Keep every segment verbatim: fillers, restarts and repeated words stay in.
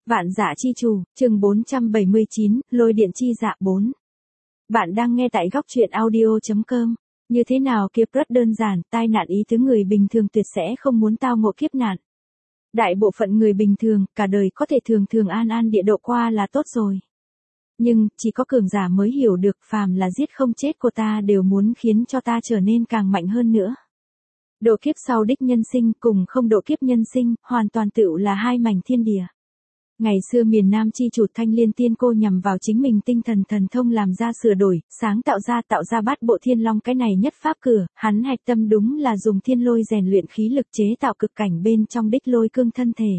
Vạn Dạ Chi Chủ, chương bốn trăm bảy mươi chín, Lôi Điện Chi Dạ bốn. Bạn đang nghe tại góc truyện audio chấm com. Như thế nào kiếp rất đơn giản, tai nạn ý tứ người bình thường tuyệt sẽ không muốn tao ngộ kiếp nạn. Đại bộ phận người bình thường, cả đời có thể thường thường an an địa độ qua là tốt rồi. Nhưng, chỉ có cường giả mới hiểu được phàm là giết không chết của ta đều muốn khiến cho ta trở nên càng mạnh hơn nữa. Độ kiếp sau đích nhân sinh cùng không độ kiếp nhân sinh, hoàn toàn tựu là hai mảnh thiên địa. Ngày xưa miền Nam chi chủ Thanh Liên Tiên Cô nhằm vào chính mình tinh thần thần thông làm ra sửa đổi, sáng tạo ra tạo ra bát bộ thiên long cái này nhất pháp cửa, hắn hạch tâm đúng là dùng thiên lôi rèn luyện khí lực chế tạo cực cảnh bên trong đích lôi cương thân thể.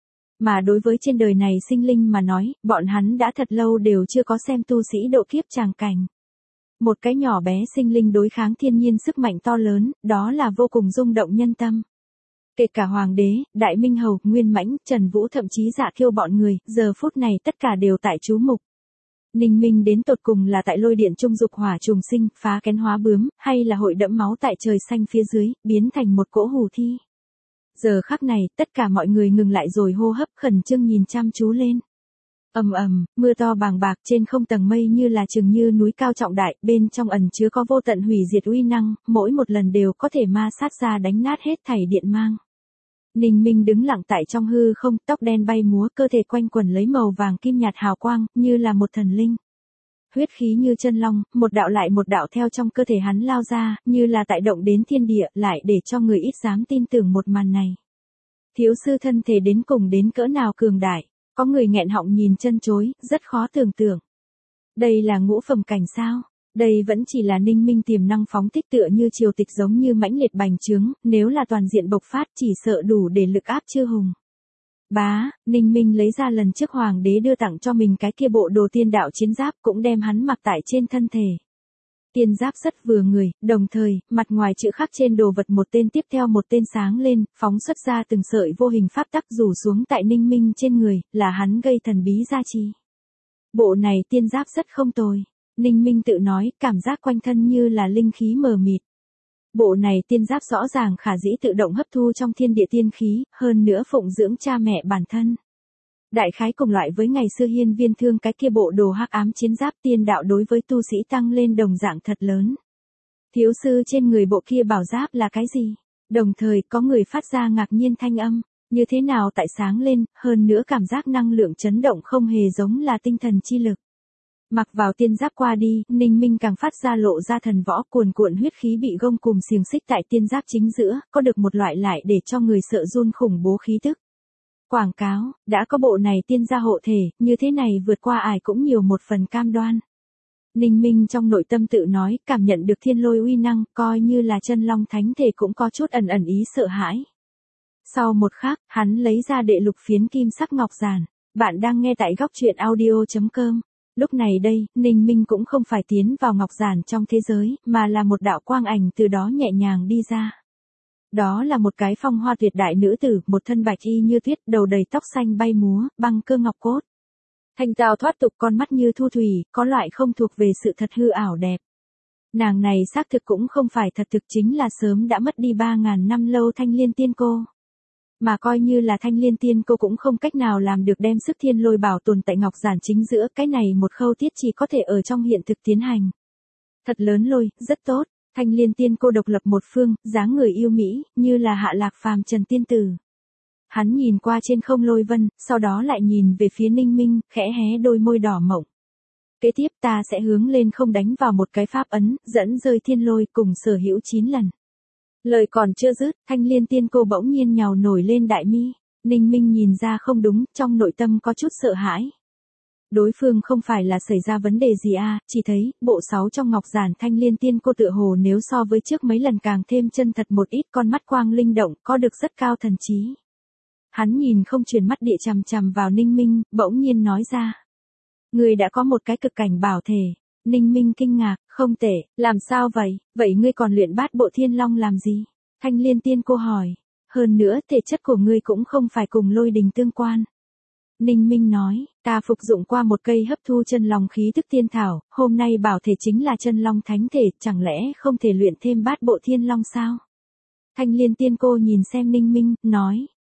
Mà đối với trên đời này sinh linh mà nói, bọn hắn đã thật lâu đều chưa có xem tu sĩ độ kiếp tràng cảnh. Một cái nhỏ bé sinh linh đối kháng thiên nhiên sức mạnh to lớn, đó là vô cùng rung động nhân tâm. Kể cả Hoàng đế, Đại Minh Hầu, Nguyên Mãnh, Trần Vũ thậm chí Dạ Kiêu bọn người, giờ phút này tất cả đều tại chú mục. Ninh Minh đến tột cùng là tại lôi điện trung dục hỏa trùng sinh, phá kén hóa bướm, hay là hội đẫm máu tại trời xanh phía dưới, biến thành một cỗ hủ thi. Giờ khắc này, tất cả mọi người ngừng lại rồi hô hấp khẩn trương nhìn chăm chú lên. Ầm ầm, mưa to bàng bạc trên không tầng mây như là chừng như núi cao trọng đại, bên trong ẩn chứa có vô tận hủy diệt uy năng, mỗi một lần đều có thể ma sát ra đánh nát hết thảy điện mang. Ninh Minh đứng lặng tại trong hư không, tóc đen bay múa, cơ thể quanh quẩn lấy màu vàng kim nhạt hào quang, như là một thần linh. Huyết khí như chân long, một đạo lại một đạo theo trong cơ thể hắn lao ra, như là tại động đến thiên địa, lại để cho người ít dám tin tưởng một màn này. Thiếu sư thân thể đến cùng đến cỡ nào cường đại, có người nghẹn họng nhìn chân chối, rất khó tưởng tượng. Đây là ngũ phẩm cảnh sao? Đây vẫn chỉ là Ninh Minh tiềm năng phóng thích tựa như triều tịch giống như mãnh liệt bành trướng, nếu là toàn diện bộc phát chỉ sợ đủ để lực áp chư hùng. Bá, Ninh Minh lấy ra lần trước Hoàng đế đưa tặng cho mình cái kia bộ đồ tiên đạo chiến giáp cũng đem hắn mặc tại trên thân thể. Tiên giáp rất vừa người, đồng thời, mặt ngoài chữ khắc trên đồ vật một tên tiếp theo một tên sáng lên, phóng xuất ra từng sợi vô hình pháp tắc rủ xuống tại Ninh Minh trên người, là hắn gây thần bí gia trì. Bộ này tiên giáp rất không tồi. Ninh Minh tự nói, cảm giác quanh thân như là linh khí mờ mịt. Bộ này tiên giáp rõ ràng khả dĩ tự động hấp thu trong thiên địa tiên khí, hơn nữa phụng dưỡng cha mẹ bản thân. Đại khái cùng loại với ngày xưa Hiên Viên Thương cái kia bộ đồ hắc ám chiến giáp tiên đạo đối với tu sĩ tăng lên đồng dạng thật lớn. Thiếu sư trên người bộ kia bảo giáp là cái gì? Đồng thời có người phát ra ngạc nhiên thanh âm, như thế nào tại sáng lên, hơn nữa cảm giác năng lượng chấn động không hề giống là tinh thần chi lực. Mặc vào tiên giáp qua đi, Ninh Minh càng phát ra lộ ra thần võ cuồn cuộn huyết khí bị gông cùm xiềng xích tại tiên giáp chính giữa, có được một loại lại để cho người sợ run khủng bố khí tức. Quảng cáo, đã có bộ này tiên gia hộ thể, như thế này vượt qua ải cũng nhiều một phần cam đoan. Ninh Minh trong nội tâm tự nói, cảm nhận được thiên lôi uy năng, coi như là chân long thánh thể cũng có chút ẩn ẩn ý sợ hãi. Sau một khắc, hắn lấy ra đệ lục phiến kim sắc ngọc giản. Bạn đang nghe tại góc truyện audio chấm com. Lúc này đây, Ninh Minh cũng không phải tiến vào ngọc giản trong thế giới, mà là một đạo quang ảnh từ đó nhẹ nhàng đi ra. Đó là một cái phong hoa tuyệt đại nữ tử, một thân bạch y như tuyết, đầu đầy tóc xanh bay múa, băng cơ ngọc cốt. Thanh tao thoát tục, con mắt như thu thủy, có loại không thuộc về sự thật hư ảo đẹp. Nàng này xác thực cũng không phải thật thực, chính là sớm đã mất đi ba ngàn năm lâu Thanh Liên Tiên Cô. Mà coi như là Thanh Liên Tiên Cô cũng không cách nào làm được đem sức thiên lôi bảo tồn tại ngọc giản chính giữa, cái này một khâu tiết chỉ có thể ở trong hiện thực tiến hành. Thật lớn lôi, rất tốt. Thanh Liên Tiên Cô độc lập một phương, dáng người yêu mỹ, như là hạ lạc phàm trần tiên tử. Hắn nhìn qua trên không lôi vân, sau đó lại nhìn về phía Ninh Minh, khẽ hé đôi môi đỏ mộng. Kế tiếp ta sẽ hướng lên không đánh vào một cái pháp ấn, dẫn rơi thiên lôi cùng sở hữu chín lần. Lời còn chưa dứt, Thanh Liên Tiên Cô bỗng nhiên nhào nổi lên đại mi. Ninh Minh nhìn ra không đúng, trong nội tâm có chút sợ hãi. Đối phương không phải là xảy ra vấn đề gì à, chỉ thấy, bộ sáu trong ngọc giản Thanh Liên Tiên Cô tựa hồ nếu so với trước mấy lần càng thêm chân thật một ít, con mắt quang linh động, có được rất cao thần trí. Hắn nhìn không chuyển mắt địa chằm chằm vào Ninh Minh, bỗng nhiên nói ra. Người đã có một cái cực cảnh bảo thể. Ninh Minh kinh ngạc, không tệ, làm sao vậy, vậy ngươi còn luyện bát bộ thiên long làm gì? Thanh Liên Tiên Cô hỏi, hơn nữa thể chất của ngươi cũng không phải cùng lôi đình tương quan. Ninh Minh nói, ta phục dụng qua một cây hấp thu chân long khí thức tiên thảo, hôm nay bảo thể chính là chân long thánh thể, chẳng lẽ không thể luyện thêm bát bộ thiên long sao? Thanh Liên Tiên Cô nhìn xem Ninh Minh, nói,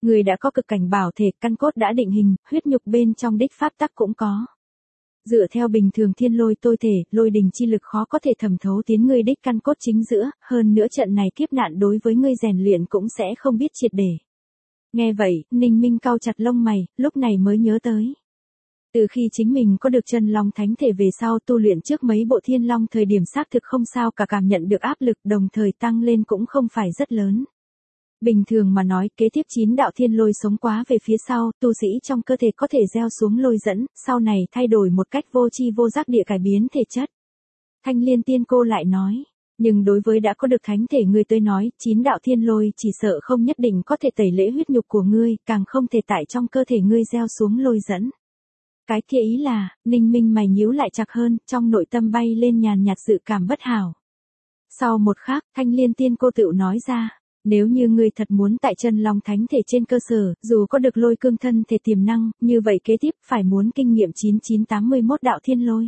Người đã có cực cảnh bảo thể, căn cốt đã định hình, huyết nhục bên trong đích pháp tắc cũng có. Dựa theo bình thường thiên lôi tôi thể, lôi đình chi lực khó có thể thẩm thấu tiến ngươi đích căn cốt chính giữa, hơn nữa trận này kiếp nạn đối với ngươi rèn luyện cũng sẽ không biết triệt để. Nghe vậy, Ninh Minh cau chặt lông mày, lúc này mới nhớ tới. Từ khi chính mình có được chân long thánh thể về sau tu luyện trước mấy bộ thiên long thời điểm xác thực không sao cả, cảm nhận được áp lực đồng thời tăng lên cũng không phải rất lớn. Bình thường mà nói, kế tiếp chín đạo thiên lôi sống quá về phía sau, tu sĩ trong cơ thể có thể gieo xuống lôi dẫn, sau này thay đổi một cách vô tri vô giác địa cải biến thể chất. Thanh Liên Tiên Cô lại nói, nhưng đối với đã có được thánh thể ngươi tới nói, chín đạo thiên lôi chỉ sợ không nhất định có thể tẩy lễ huyết nhục của ngươi, càng không thể tại trong cơ thể ngươi gieo xuống lôi dẫn. Cái kia ý là, Ninh Minh mày nhíu lại chặt hơn, trong nội tâm bay lên nhàn nhạt dự cảm bất hảo. Sau một khắc, Thanh Liên Tiên Cô tự nói ra. Nếu như ngươi thật muốn tại chân long thánh thể trên cơ sở, dù có được lôi cương thân thể tiềm năng, như vậy kế tiếp phải muốn kinh nghiệm chín chín tám mươi mốt đạo thiên lôi.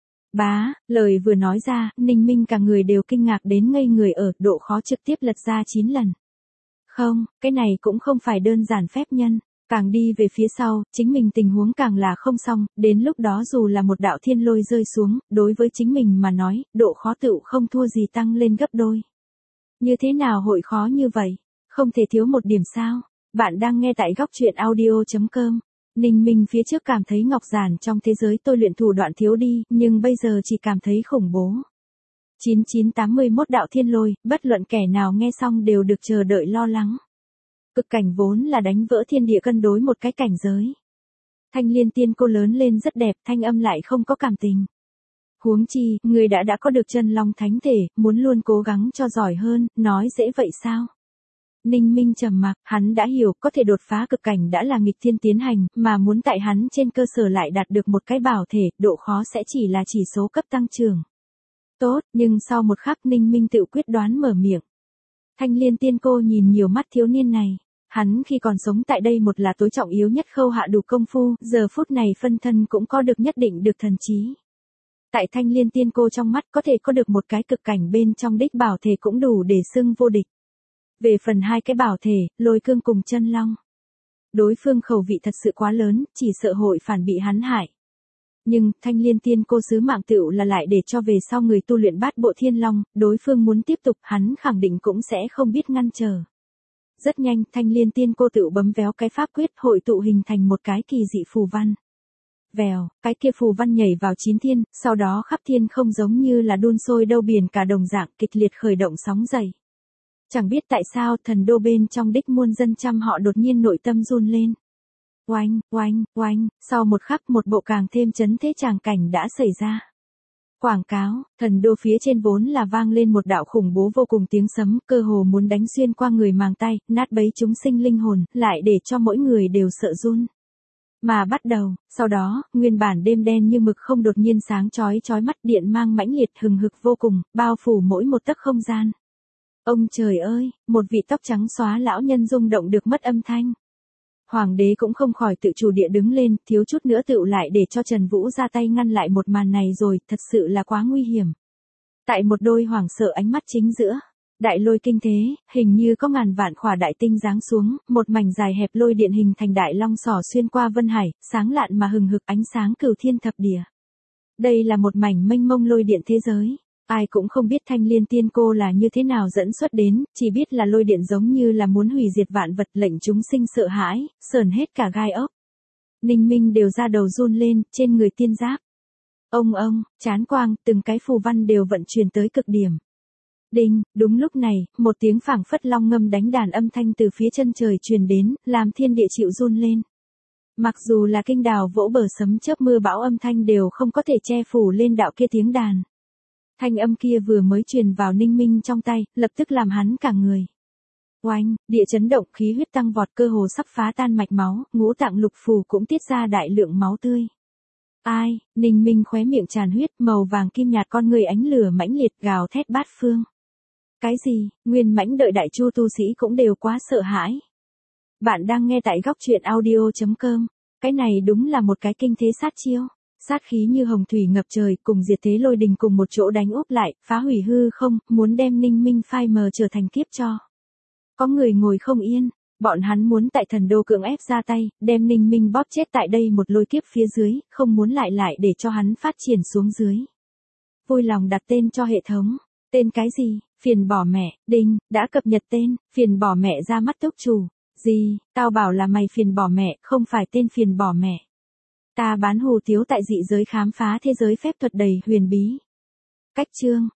Bá, lời vừa nói ra, Ninh Minh cả người đều kinh ngạc đến ngây người ở, độ khó trực tiếp lật ra chín lần. Không, cái này cũng không phải đơn giản phép nhân, càng đi về phía sau, chính mình tình huống càng là không xong, đến lúc đó dù là một đạo thiên lôi rơi xuống, đối với chính mình mà nói, độ khó tựu không thua gì tăng lên gấp đôi. Như thế nào hội khó như vậy? Không thể thiếu một điểm sao? Bạn đang nghe tại góc truyện audio chấm com. Ninh Minh phía trước cảm thấy ngọc giản trong thế giới tôi luyện thủ đoạn thiếu đi, nhưng bây giờ chỉ cảm thấy khủng bố. chín chín tám mươi mốt đạo thiên lôi, bất luận kẻ nào nghe xong đều được chờ đợi lo lắng. Cực cảnh vốn là đánh vỡ thiên địa cân đối một cái cảnh giới. Thanh Liên Tiên Cô lớn lên rất đẹp, thanh âm lại không có cảm tình. Huống chi, người đã đã có được chân long thánh thể, muốn luôn cố gắng cho giỏi hơn, nói dễ vậy sao? Ninh Minh trầm mặc, hắn đã hiểu, có thể đột phá cực cảnh đã là nghịch thiên tiến hành, mà muốn tại hắn trên cơ sở lại đạt được một cái bảo thể, độ khó sẽ chỉ là chỉ số cấp tăng trưởng. Tốt, nhưng sau một khắc Ninh Minh tự quyết đoán mở miệng. Thanh Liên Tiên Cô nhìn nhiều mắt thiếu niên này. Hắn khi còn sống tại đây một là tối trọng yếu nhất khâu hạ đủ công phu, giờ phút này phân thân cũng có được nhất định được thần trí. Tại Thanh Liên Tiên Cô trong mắt có thể có được một cái cực cảnh bên trong đích bảo thể cũng đủ để xưng vô địch. Về phần hai cái bảo thể, lôi cương cùng chân long. Đối phương khẩu vị thật sự quá lớn, chỉ sợ hội phản bị hắn hại. Nhưng, Thanh Liên Tiên Cô sứ mạng tựu là lại để cho về sau người tu luyện bát bộ thiên long, đối phương muốn tiếp tục hắn khẳng định cũng sẽ không biết ngăn trở. Rất nhanh, Thanh Liên Tiên Cô tựu bấm véo cái pháp quyết hội tụ hình thành một cái kỳ dị phù văn. Vèo, cái kia phù văn nhảy vào chín thiên, sau đó khắp thiên không giống như là đun sôi đâu biển cả đồng dạng kịch liệt khởi động sóng dậy. Chẳng biết tại sao thần đô bên trong đích muôn dân trăm họ đột nhiên nội tâm run lên. Oanh, oanh, oanh, sau một khắc một bộ càng thêm chấn thế tràng cảnh đã xảy ra. Quảng cáo, thần đô phía trên vốn là vang lên một đạo khủng bố vô cùng tiếng sấm, cơ hồ muốn đánh xuyên qua người màng tay, nát bấy chúng sinh linh hồn, lại để cho mỗi người đều sợ run. Mà bắt đầu, sau đó, nguyên bản đêm đen như mực không đột nhiên sáng chói chói mắt điện mang mãnh liệt hừng hực vô cùng, bao phủ mỗi một tấc không gian. Ông trời ơi, một vị tóc trắng xóa lão nhân rung động được mất âm thanh. Hoàng đế cũng không khỏi tự chủ địa đứng lên, thiếu chút nữa tựu lại để cho Trần Vũ ra tay ngăn lại một màn này rồi, thật sự là quá nguy hiểm. Tại một đôi hoảng sợ ánh mắt chính giữa, đại lôi kinh thế, hình như có ngàn vạn khỏa đại tinh giáng xuống, một mảnh dài hẹp lôi điện hình thành đại long sỏ xuyên qua vân hải, sáng lạn mà hừng hực ánh sáng cửu thiên thập địa. Đây là một mảnh mênh mông lôi điện thế giới. Ai cũng không biết Thanh Liên Tiên Cô là như thế nào dẫn xuất đến, chỉ biết là lôi điện giống như là muốn hủy diệt vạn vật, lệnh chúng sinh sợ hãi, sờn hết cả gai ốc. Ninh Minh đều ra đầu run lên, trên người tiên giáp. Ông ông, chán quang, từng cái phù văn đều vận chuyển tới cực điểm. Đinh, đúng lúc này, một tiếng phảng phất long ngâm đánh đàn âm thanh từ phía chân trời truyền đến, làm thiên địa chịu run lên. Mặc dù là kinh đào vỗ bờ sấm chớp mưa bão âm thanh đều không có thể che phủ lên đạo kia tiếng đàn. Thanh âm kia vừa mới truyền vào Ninh Minh trong tay, lập tức làm hắn cả người. Oanh, địa chấn động, khí huyết tăng vọt, cơ hồ sắp phá tan mạch máu, ngũ tạng lục phủ cũng tiết ra đại lượng máu tươi. Ai, Ninh Minh khóe miệng tràn huyết, màu vàng kim nhạt con người ánh lửa mãnh liệt gào thét bát phương. Cái gì, nguyên mãnh đợi đại chu tu sĩ cũng đều quá sợ hãi. Bạn đang nghe tại góc truyện audio chấm com, cái này đúng là một cái kinh thế sát chiêu. Sát khí như hồng thủy ngập trời, cùng diệt thế lôi đình cùng một chỗ đánh úp lại, phá hủy hư không, muốn đem Ninh Minh phai mờ trở thành kiếp cho. Có người ngồi không yên, Bọn hắn muốn tại thần đô cưỡng ép ra tay, đem Ninh Minh bóp chết tại đây một lôi kiếp phía dưới, không muốn lại lại để cho hắn phát triển xuống dưới. Vui lòng đặt tên cho hệ thống. Tên cái gì? Phiền bỏ mẹ. Đinh, đã cập nhật tên. Phiền bỏ mẹ ra mắt túc chủ. Gì? Tao bảo là mày phiền bỏ mẹ, không phải tên phiền bỏ mẹ. Ta bán hủ tiếu tại dị giới khám phá thế giới phép thuật đầy huyền bí. Cách chương.